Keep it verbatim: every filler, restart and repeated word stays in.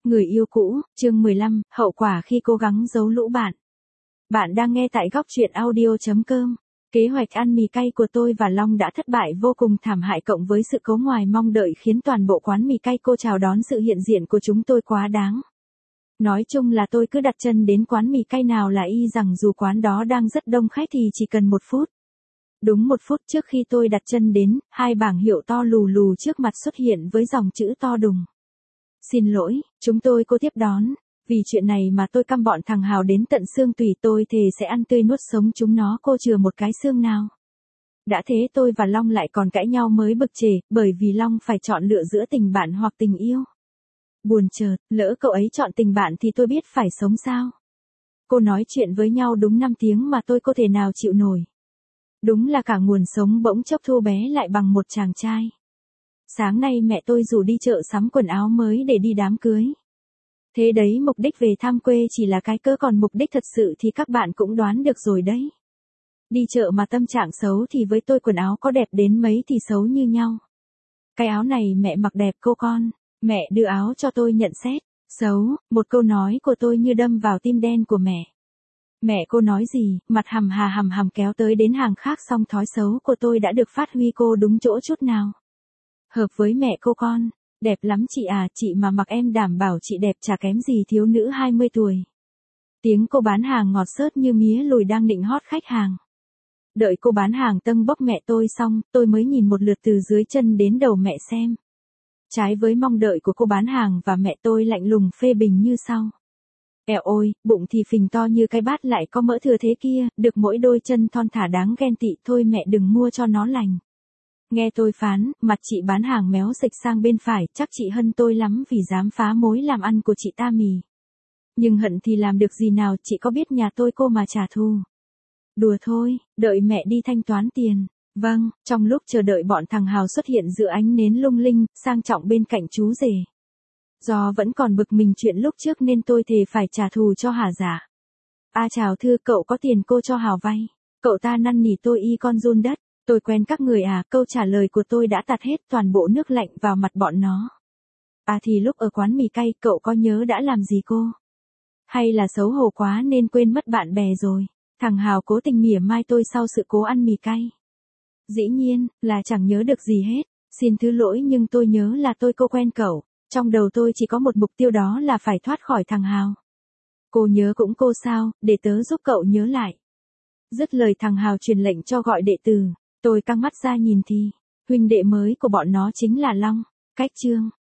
Người yêu cũ, chương mười lăm, hậu quả khi cố gắng giấu lũ bạn. Bạn đang nghe tại góc truyện audio chấm com. Kế hoạch ăn mì cay của tôi và Long đã thất bại vô cùng thảm hại, cộng với sự cố ngoài mong đợi khiến toàn bộ quán mì cay cô chào đón sự hiện diện của chúng tôi quá đáng. Nói chung là tôi cứ đặt chân đến quán mì cay nào là y rằng dù quán đó đang rất đông khách thì chỉ cần một phút. Đúng một phút trước khi tôi đặt chân đến, hai bảng hiệu to lù lù trước mặt xuất hiện với dòng chữ to đùng. Xin lỗi, chúng tôi cô tiếp đón. Vì chuyện này mà tôi căm bọn thằng Hào đến tận xương tủy, tôi thề sẽ ăn tươi nuốt sống chúng nó cô chừa một cái xương nào. Đã thế tôi và Long lại còn cãi nhau mới bực chề, bởi vì Long phải chọn lựa giữa tình bạn hoặc tình yêu. Buồn chợt, lỡ cậu ấy chọn tình bạn thì tôi biết phải sống sao. Cô nói chuyện với nhau đúng năm tiếng mà tôi có thể nào chịu nổi. Đúng là cả nguồn sống bỗng chốc thu bé lại bằng một chàng trai. Sáng nay mẹ tôi rủ đi chợ sắm quần áo mới để đi đám cưới. Thế đấy, mục đích về thăm quê chỉ là cái cớ, còn mục đích thật sự thì các bạn cũng đoán được rồi đấy. Đi chợ mà tâm trạng xấu thì với tôi quần áo có đẹp đến mấy thì xấu như nhau. Cái áo này mẹ mặc đẹp cô con, mẹ đưa áo cho tôi nhận xét. Xấu, một câu nói của tôi như đâm vào tim đen của mẹ. Mẹ cô nói gì, mặt hầm hà hầm hầm kéo tới đến hàng khác, xong thói xấu của tôi đã được phát huy cô đúng chỗ chút nào. Hợp với mẹ cô con, đẹp lắm chị à, chị mà mặc em đảm bảo chị đẹp chả kém gì thiếu nữ hai mươi tuổi. Tiếng cô bán hàng ngọt xớt như mía lùi đang nịnh hót khách hàng. Đợi cô bán hàng tâng bốc mẹ tôi xong, tôi mới nhìn một lượt từ dưới chân đến đầu mẹ xem. Trái với mong đợi của cô bán hàng và mẹ tôi lạnh lùng phê bình như sau. Eo ôi, bụng thì phình to như cái bát lại có mỡ thừa thế kia, được mỗi đôi chân thon thả đáng ghen tị, thôi mẹ đừng mua cho nó lành. Nghe tôi phán, mặt chị bán hàng méo xệch sang bên phải, chắc chị hận tôi lắm vì dám phá mối làm ăn của chị ta mì. Nhưng hận thì làm được gì nào, chị có biết nhà tôi cô mà trả thù. Đùa thôi, đợi mẹ đi thanh toán tiền. Vâng, trong lúc chờ đợi bọn thằng Hào xuất hiện giữa ánh nến lung linh, sang trọng bên cạnh chú rể. Do vẫn còn bực mình chuyện lúc trước nên tôi thề phải trả thù cho hả dạ. À chào thưa cậu, có tiền cô cho Hào vay. Cậu ta năn nỉ tôi y con run đất. Tôi quen các người à, câu trả lời của tôi đã tạt hết toàn bộ nước lạnh vào mặt bọn nó. À thì lúc ở quán mì cay cậu có nhớ đã làm gì cô? Hay là xấu hổ quá nên quên mất bạn bè rồi? Thằng Hào cố tình mỉa mai tôi sau sự cố ăn mì cay. Dĩ nhiên, là chẳng nhớ được gì hết. Xin thứ lỗi nhưng tôi nhớ là tôi cô quen cậu. Trong đầu tôi chỉ có một mục tiêu, đó là phải thoát khỏi thằng Hào. Cô nhớ cũng cô sao, để tớ giúp cậu nhớ lại. Dứt lời thằng Hào truyền lệnh cho gọi đệ tử. Tôi căng mắt ra nhìn thì, huynh đệ mới của bọn nó chính là Long, Cách Trương.